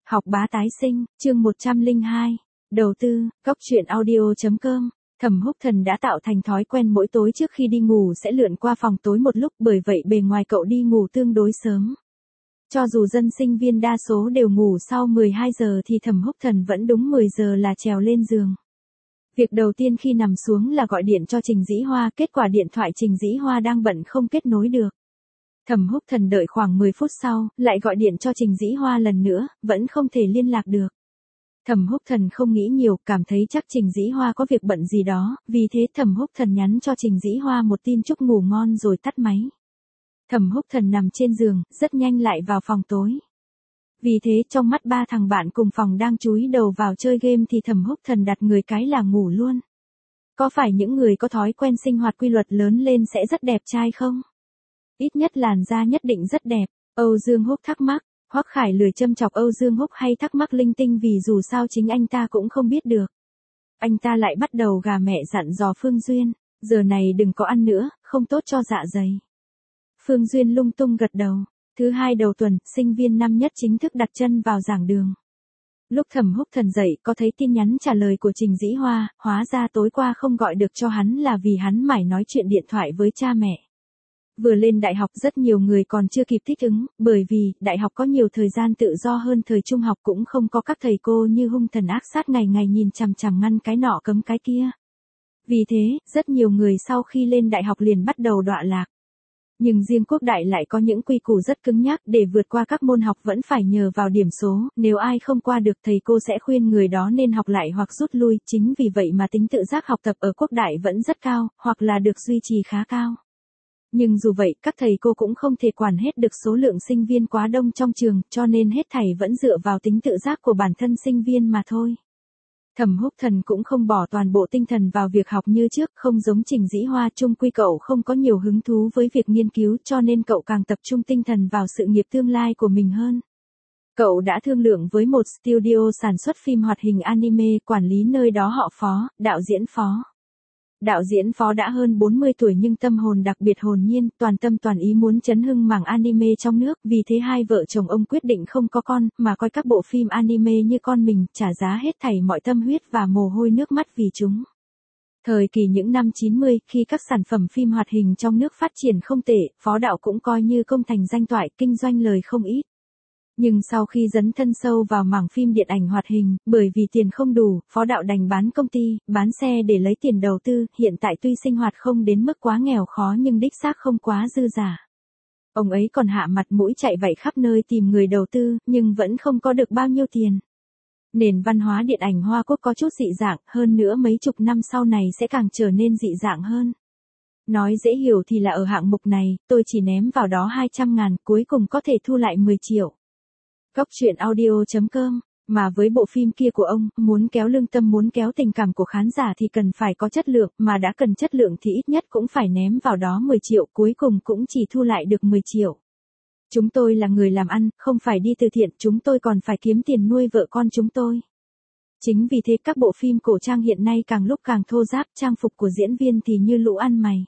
Học bá tái sinh, chương 102. Đầu tư, Cóc truyện audio.com. Thẩm Húc Thần đã tạo thành thói quen mỗi tối trước khi đi ngủ sẽ lượn qua phòng tối một lúc, bởi vậy bề ngoài cậu đi ngủ tương đối sớm. Cho dù dân sinh viên đa số đều ngủ sau 12 giờ thì Thẩm Húc Thần vẫn đúng 10 giờ là trèo lên giường. Việc đầu tiên khi nằm xuống là gọi điện cho Trình Dĩ Hoa, kết quả điện thoại Trình Dĩ Hoa đang bận không kết nối được. Thẩm Húc Thần đợi khoảng 10 phút sau, lại gọi điện cho Trình Dĩ Hoa lần nữa, vẫn không thể liên lạc được. Thẩm Húc Thần không nghĩ nhiều, cảm thấy chắc Trình Dĩ Hoa có việc bận gì đó, vì thế Thẩm Húc Thần nhắn cho Trình Dĩ Hoa một tin chúc ngủ ngon rồi tắt máy. Thẩm Húc Thần nằm trên giường, rất nhanh lại vào phòng tối. Vì thế trong mắt ba thằng bạn cùng phòng đang chúi đầu vào chơi game thì Thẩm Húc Thần đặt người cái là ngủ luôn. Có phải những người có thói quen sinh hoạt quy luật lớn lên sẽ rất đẹp trai không? Ít nhất làn da nhất định rất đẹp. Âu Dương Húc thắc mắc. Hoắc Khải lười châm chọc Âu Dương Húc hay thắc mắc linh tinh vì dù sao chính anh ta cũng không biết được. Anh ta lại bắt đầu gà mẹ dặn dò Phương Duyên, giờ này đừng có ăn nữa, không tốt cho dạ dày. Phương Duyên lung tung gật đầu. Thứ hai đầu tuần, sinh viên năm nhất chính thức đặt chân vào giảng đường. Lúc Thẩm Húc Thần dậy có thấy tin nhắn trả lời của Trình Dĩ Hoa, hóa ra tối qua không gọi được cho hắn là vì hắn mải nói chuyện điện thoại với cha mẹ. Vừa lên đại học rất nhiều người còn chưa kịp thích ứng, bởi vì đại học có nhiều thời gian tự do hơn thời trung học, cũng không có các thầy cô như hung thần ác sát ngày ngày nhìn chằm chằm ngăn cái nọ cấm cái kia. Vì thế, rất nhiều người sau khi lên đại học liền bắt đầu đọa lạc. Nhưng riêng Quốc Đại lại có những quy củ rất cứng nhắc, để vượt qua các môn học vẫn phải nhờ vào điểm số, nếu ai không qua được thầy cô sẽ khuyên người đó nên học lại hoặc rút lui, chính vì vậy mà tính tự giác học tập ở Quốc Đại vẫn rất cao, hoặc là được duy trì khá cao. Nhưng dù vậy, các thầy cô cũng không thể quản hết được số lượng sinh viên quá đông trong trường, cho nên hết thảy vẫn dựa vào tính tự giác của bản thân sinh viên mà thôi. Thẩm Húc Thần cũng không bỏ toàn bộ tinh thần vào việc học như trước, không giống Trình Dĩ Hoa, chung quy cậu không có nhiều hứng thú với việc nghiên cứu, cho nên cậu càng tập trung tinh thần vào sự nghiệp tương lai của mình hơn. Cậu đã thương lượng với một studio sản xuất phim hoạt hình anime, quản lý nơi đó họ Phó, đạo diễn Phó. Đạo diễn Phó đã hơn 40 tuổi nhưng tâm hồn đặc biệt hồn nhiên, toàn tâm toàn ý muốn chấn hưng mảng anime trong nước, vì thế hai vợ chồng ông quyết định không có con, mà coi các bộ phim anime như con mình, trả giá hết thảy mọi tâm huyết và mồ hôi nước mắt vì chúng. Thời kỳ những năm 90, khi các sản phẩm phim hoạt hình trong nước phát triển không tệ, Phó đạo cũng coi như công thành danh toại, kinh doanh lời không ít. Nhưng sau khi dấn thân sâu vào mảng phim điện ảnh hoạt hình, bởi vì tiền không đủ, Phó đạo đành bán công ty, bán xe để lấy tiền đầu tư, hiện tại tuy sinh hoạt không đến mức quá nghèo khó nhưng đích xác không quá dư giả. Ông ấy còn hạ mặt mũi chạy vạy khắp nơi tìm người đầu tư, nhưng vẫn không có được bao nhiêu tiền. Nền văn hóa điện ảnh Hoa Quốc có chút dị dạng, hơn nữa mấy chục năm sau này sẽ càng trở nên dị dạng hơn. Nói dễ hiểu thì là ở hạng mục này, tôi chỉ ném vào đó 200.000, cuối cùng có thể thu lại 10 triệu. Cóc truyện audio.com, mà với bộ phim kia của ông, muốn kéo lương tâm, muốn kéo tình cảm của khán giả thì cần phải có chất lượng, mà đã cần chất lượng thì ít nhất cũng phải ném vào đó 10 triệu, cuối cùng cũng chỉ thu lại được 10 triệu. Chúng tôi là người làm ăn, không phải đi từ thiện, chúng tôi còn phải kiếm tiền nuôi vợ con chúng tôi. Chính vì thế các bộ phim cổ trang hiện nay càng lúc càng thô ráp, trang phục của diễn viên thì như lũ ăn mày.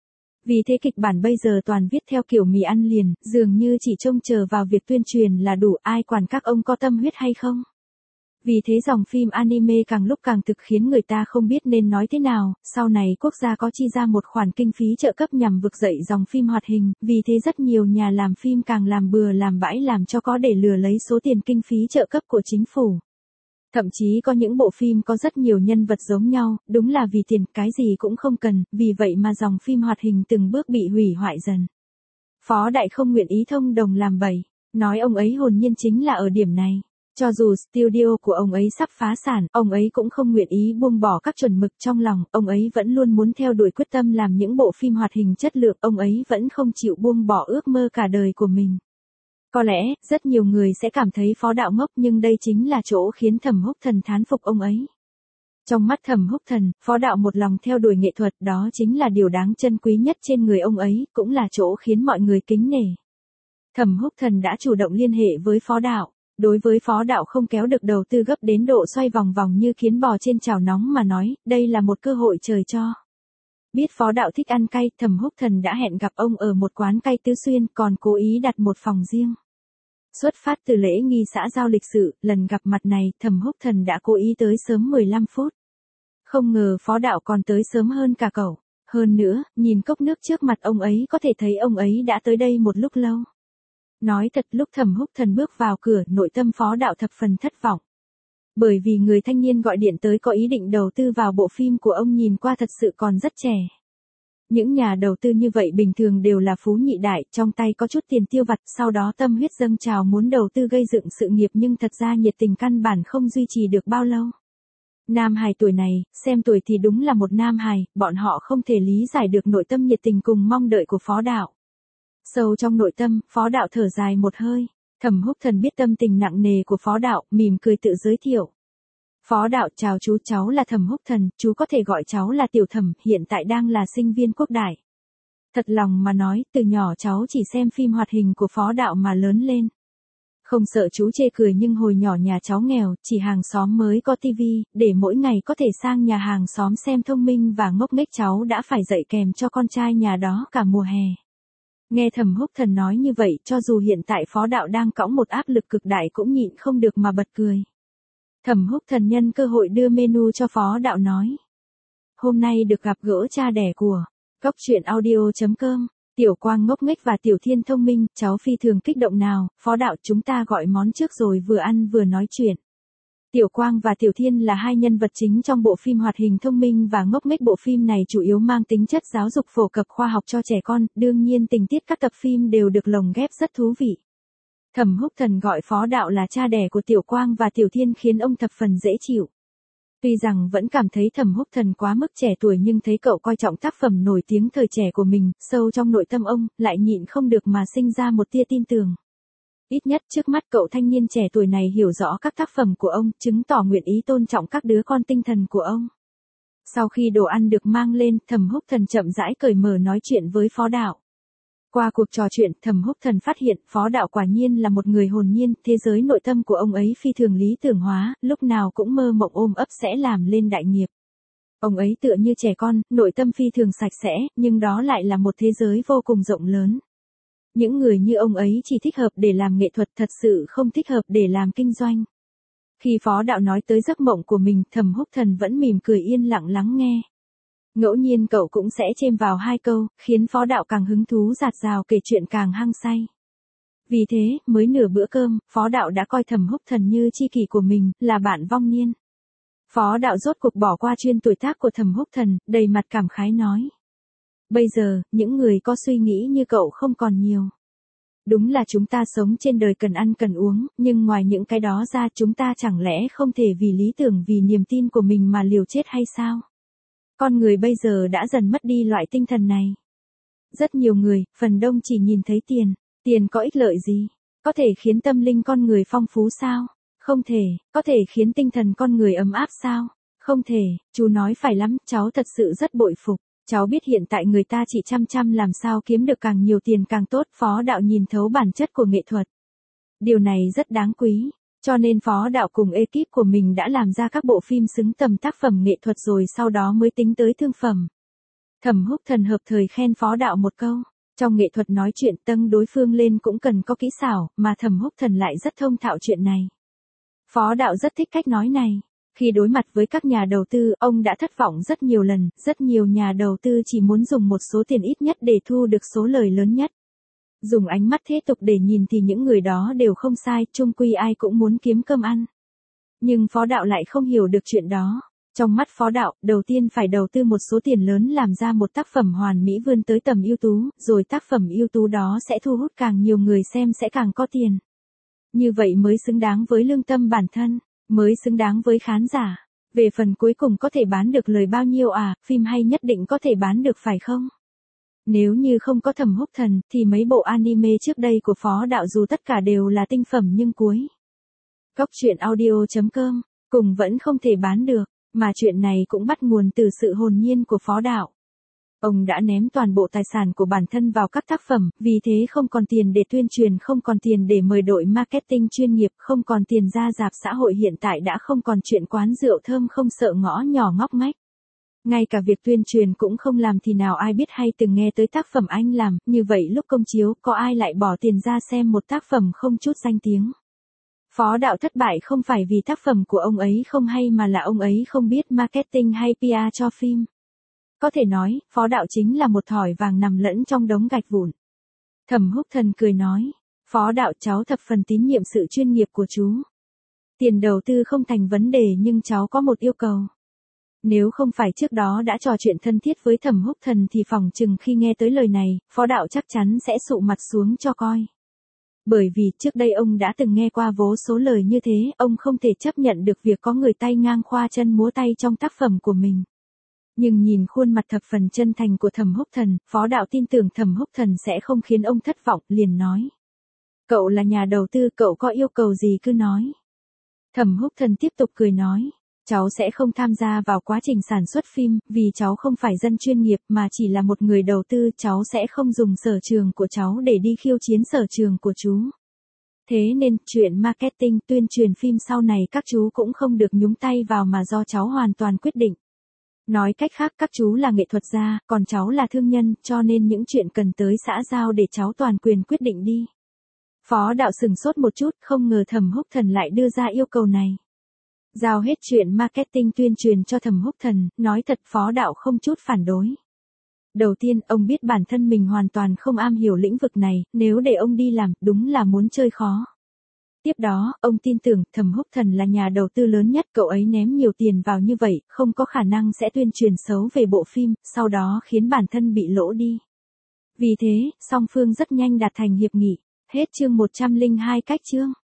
Vì thế kịch bản bây giờ toàn viết theo kiểu mì ăn liền, dường như chỉ trông chờ vào việc tuyên truyền là đủ, ai quản các ông có tâm huyết hay không. Vì thế dòng phim anime càng lúc càng thực khiến người ta không biết nên nói thế nào, sau này quốc gia có chi ra một khoản kinh phí trợ cấp nhằm vực dậy dòng phim hoạt hình, vì thế rất nhiều nhà làm phim càng làm bừa làm bãi làm cho có để lừa lấy số tiền kinh phí trợ cấp của chính phủ. Thậm chí có những bộ phim có rất nhiều nhân vật giống nhau, đúng là vì tiền, cái gì cũng không cần, vì vậy mà dòng phim hoạt hình từng bước bị hủy hoại dần. Phó Đại không nguyện ý thông đồng làm bậy, nói ông ấy hồn nhiên chính là ở điểm này. Cho dù studio của ông ấy sắp phá sản, ông ấy cũng không nguyện ý buông bỏ các chuẩn mực trong lòng, ông ấy vẫn luôn muốn theo đuổi quyết tâm làm những bộ phim hoạt hình chất lượng, ông ấy vẫn không chịu buông bỏ ước mơ cả đời của mình. Có lẽ, rất nhiều người sẽ cảm thấy Phó đạo ngốc nhưng đây chính là chỗ khiến Thẩm Húc Thần thán phục ông ấy. Trong mắt Thẩm Húc Thần, Phó đạo một lòng theo đuổi nghệ thuật, đó chính là điều đáng trân quý nhất trên người ông ấy, cũng là chỗ khiến mọi người kính nể. Thẩm Húc Thần đã chủ động liên hệ với Phó đạo. Đối với Phó đạo không kéo được đầu tư gấp đến độ xoay vòng vòng như kiến bò trên chảo nóng mà nói, đây là một cơ hội trời cho. Biết Phó đạo thích ăn cay, Thẩm Húc Thần đã hẹn gặp ông ở một quán cay Tứ Xuyên, còn cố ý đặt một phòng riêng. Xuất phát từ lễ nghi xã giao lịch sự, lần gặp mặt này, Thẩm Húc Thần đã cố ý tới sớm 15 phút. Không ngờ phó đạo còn tới sớm hơn cả cậu. Hơn nữa, nhìn cốc nước trước mặt ông ấy có thể thấy ông ấy đã tới đây một lúc lâu. Nói thật, lúc Thẩm Húc Thần bước vào cửa, nội tâm phó đạo thập phần thất vọng. Bởi vì người thanh niên gọi điện tới có ý định đầu tư vào bộ phim của ông nhìn qua thật sự còn rất trẻ. Những nhà đầu tư như vậy bình thường đều là phú nhị đại, trong tay có chút tiền tiêu vặt, sau đó tâm huyết dâng trào muốn đầu tư gây dựng sự nghiệp nhưng thật ra nhiệt tình căn bản không duy trì được bao lâu. Nam hài tuổi này, xem tuổi thì đúng là một nam hài, bọn họ không thể lý giải được nội tâm nhiệt tình cùng mong đợi của phó đạo. Sâu trong nội tâm, phó đạo thở dài một hơi. Thẩm Húc Thần biết tâm tình nặng nề của phó đạo, mỉm cười tự giới thiệu. Phó đạo chào chú, cháu là Thẩm Húc Thần, chú có thể gọi cháu là Tiểu Thẩm, hiện tại đang là sinh viên quốc đại. Thật lòng mà nói, từ nhỏ cháu chỉ xem phim hoạt hình của phó đạo mà lớn lên. Không sợ chú chê cười nhưng hồi nhỏ nhà cháu nghèo, chỉ hàng xóm mới có tivi, để mỗi ngày có thể sang nhà hàng xóm xem thông minh và ngốc nghếch cháu đã phải dạy kèm cho con trai nhà đó cả mùa hè. Nghe Thẩm Húc Thần nói như vậy, cho dù hiện tại phó đạo đang cõng một áp lực cực đại cũng nhịn không được mà bật cười. Thẩm Húc Thần nhân cơ hội đưa menu cho phó đạo nói. Hôm nay được gặp gỡ cha đẻ của Cốc Truyện Audio.com, Tiểu Quang ngốc nghếch và Tiểu Thiên thông minh, cháu phi thường kích động nào, phó đạo chúng ta gọi món trước rồi vừa ăn vừa nói chuyện. Tiểu Quang và Tiểu Thiên là hai nhân vật chính trong bộ phim hoạt hình thông minh và ngốc nghếch. Bộ phim này chủ yếu mang tính chất giáo dục phổ cập khoa học cho trẻ con, đương nhiên tình tiết các tập phim đều được lồng ghép rất thú vị. Thẩm Húc Thần gọi phó đạo là cha đẻ của Tiểu Quang và Tiểu Thiên khiến ông thập phần dễ chịu. Tuy rằng vẫn cảm thấy Thẩm Húc Thần quá mức trẻ tuổi nhưng thấy cậu coi trọng tác phẩm nổi tiếng thời trẻ của mình, sâu trong nội tâm ông, lại nhịn không được mà sinh ra một tia tin tưởng. Ít nhất trước mắt cậu thanh niên trẻ tuổi này hiểu rõ các tác phẩm của ông, chứng tỏ nguyện ý tôn trọng các đứa con tinh thần của ông. Sau khi đồ ăn được mang lên, Thẩm Húc Thần chậm rãi cởi mở nói chuyện với phó đạo. Qua cuộc trò chuyện, Thẩm Húc Thần phát hiện phó đạo quả nhiên là một người hồn nhiên, thế giới nội tâm của ông ấy phi thường lý tưởng hóa, lúc nào cũng mơ mộng ôm ấp sẽ làm lên đại nghiệp. Ông ấy tựa như trẻ con, nội tâm phi thường sạch sẽ, nhưng đó lại là một thế giới vô cùng rộng lớn. Những người như ông ấy chỉ thích hợp để làm nghệ thuật, thật sự không thích hợp để làm kinh doanh. Khi phó đạo nói tới giấc mộng của mình, Thẩm Húc Thần vẫn mỉm cười yên lặng lắng nghe. Ngẫu nhiên cậu cũng sẽ chêm vào hai câu, khiến phó đạo càng hứng thú dạt dào kể chuyện càng hăng say. Vì thế, mới nửa bữa cơm, phó đạo đã coi Thẩm Húc Thần như tri kỷ của mình, là bạn vong niên. Phó đạo rốt cuộc bỏ qua chuyên tuổi tác của Thẩm Húc Thần, đầy mặt cảm khái nói. Bây giờ, những người có suy nghĩ như cậu không còn nhiều. Đúng là chúng ta sống trên đời cần ăn cần uống, nhưng ngoài những cái đó ra chúng ta chẳng lẽ không thể vì lý tưởng vì niềm tin của mình mà liều chết hay sao? Con người bây giờ đã dần mất đi loại tinh thần này. Rất nhiều người, phần đông chỉ nhìn thấy tiền. Tiền có ích lợi gì? Có thể khiến tâm linh con người phong phú sao? Không thể. Có thể khiến tinh thần con người ấm áp sao? Không thể. Chú nói phải lắm, cháu thật sự rất bội phục. Cháu biết hiện tại người ta chỉ chăm làm sao kiếm được càng nhiều tiền càng tốt. Phó đạo nhìn thấu bản chất của nghệ thuật. Điều này rất đáng quý. Cho nên phó đạo cùng ekip của mình đã làm ra các bộ phim xứng tầm tác phẩm nghệ thuật rồi sau đó mới tính tới thương phẩm. Thẩm Húc Thần hợp thời khen phó đạo một câu. Trong nghệ thuật nói chuyện tâng đối phương lên cũng cần có kỹ xảo, mà Thẩm Húc Thần lại rất thông thạo chuyện này. Phó đạo rất thích cách nói này. Khi đối mặt với các nhà đầu tư, ông đã thất vọng rất nhiều lần, rất nhiều nhà đầu tư chỉ muốn dùng một số tiền ít nhất để thu được số lời lớn nhất. Dùng ánh mắt thế tục để nhìn thì những người đó đều không sai, chung quy ai cũng muốn kiếm cơm ăn. Nhưng phó đạo lại không hiểu được chuyện đó. Trong mắt phó đạo, đầu tiên phải đầu tư một số tiền lớn làm ra một tác phẩm hoàn mỹ vươn tới tầm ưu tú, rồi tác phẩm ưu tú đó sẽ thu hút càng nhiều người xem sẽ càng có tiền. Như vậy mới xứng đáng với lương tâm bản thân, mới xứng đáng với khán giả. Về phần cuối cùng có thể bán được lời bao nhiêu phim hay nhất định có thể bán được phải không? Nếu như không có Thẩm Húc Thần, thì mấy bộ anime trước đây của phó đạo dù tất cả đều là tinh phẩm nhưng cuối Cốc Truyện Audio.com cùng vẫn không thể bán được, mà chuyện này cũng bắt nguồn từ sự hồn nhiên của phó đạo. Ông đã ném toàn bộ tài sản của bản thân vào các tác phẩm, vì thế không còn tiền để tuyên truyền, không còn tiền để mời đội marketing chuyên nghiệp, không còn tiền ra rạp xã hội, hiện tại đã không còn chuyện quán rượu thơm không sợ ngõ nhỏ ngóc ngách. Ngay cả việc tuyên truyền cũng không làm thì nào ai biết hay từng nghe tới tác phẩm anh làm, như vậy lúc công chiếu có ai lại bỏ tiền ra xem một tác phẩm không chút danh tiếng. Phó Đạo thất bại không phải vì tác phẩm của ông ấy không hay mà là ông ấy không biết marketing hay PR cho phim. Có thể nói, Phó Đạo chính là một thỏi vàng nằm lẫn trong đống gạch vụn. Thẩm Húc Thần cười nói, Phó Đạo cháu thập phần tín nhiệm sự chuyên nghiệp của chú. Tiền đầu tư không thành vấn đề nhưng cháu có một yêu cầu. Nếu không phải trước đó đã trò chuyện thân thiết với Thẩm Húc Thần thì phỏng chừng khi nghe tới lời này, Phó Đạo chắc chắn sẽ sụ mặt xuống cho coi. Bởi vì trước đây ông đã từng nghe qua vô số lời như thế, ông không thể chấp nhận được việc có người tay ngang khoa chân múa tay trong tác phẩm của mình. Nhưng nhìn khuôn mặt thập phần chân thành của Thẩm Húc Thần, Phó Đạo tin tưởng Thẩm Húc Thần sẽ không khiến ông thất vọng, liền nói. Cậu là nhà đầu tư, cậu có yêu cầu gì cứ nói. Thẩm Húc Thần tiếp tục cười nói. Cháu sẽ không tham gia vào quá trình sản xuất phim, vì cháu không phải dân chuyên nghiệp mà chỉ là một người đầu tư, cháu sẽ không dùng sở trường của cháu để đi khiêu chiến sở trường của chú. Thế nên, chuyện marketing, tuyên truyền phim sau này các chú cũng không được nhúng tay vào mà do cháu hoàn toàn quyết định. Nói cách khác các chú là nghệ thuật gia, còn cháu là thương nhân, cho nên những chuyện cần tới xã giao để cháu toàn quyền quyết định đi. Phó Đạo sừng sốt một chút, không ngờ Thẩm Húc Thần lại đưa ra yêu cầu này. Giao hết chuyện marketing tuyên truyền cho Thẩm Húc Thần, nói thật Phó Đạo không chút phản đối. Đầu tiên, ông biết bản thân mình hoàn toàn không am hiểu lĩnh vực này, nếu để ông đi làm, đúng là muốn chơi khó. Tiếp đó, ông tin tưởng Thẩm Húc Thần là nhà đầu tư lớn nhất, cậu ấy ném nhiều tiền vào như vậy, không có khả năng sẽ tuyên truyền xấu về bộ phim, sau đó khiến bản thân bị lỗ đi. Vì thế, song phương rất nhanh đạt thành hiệp nghị. Hết chương 102 cách chương.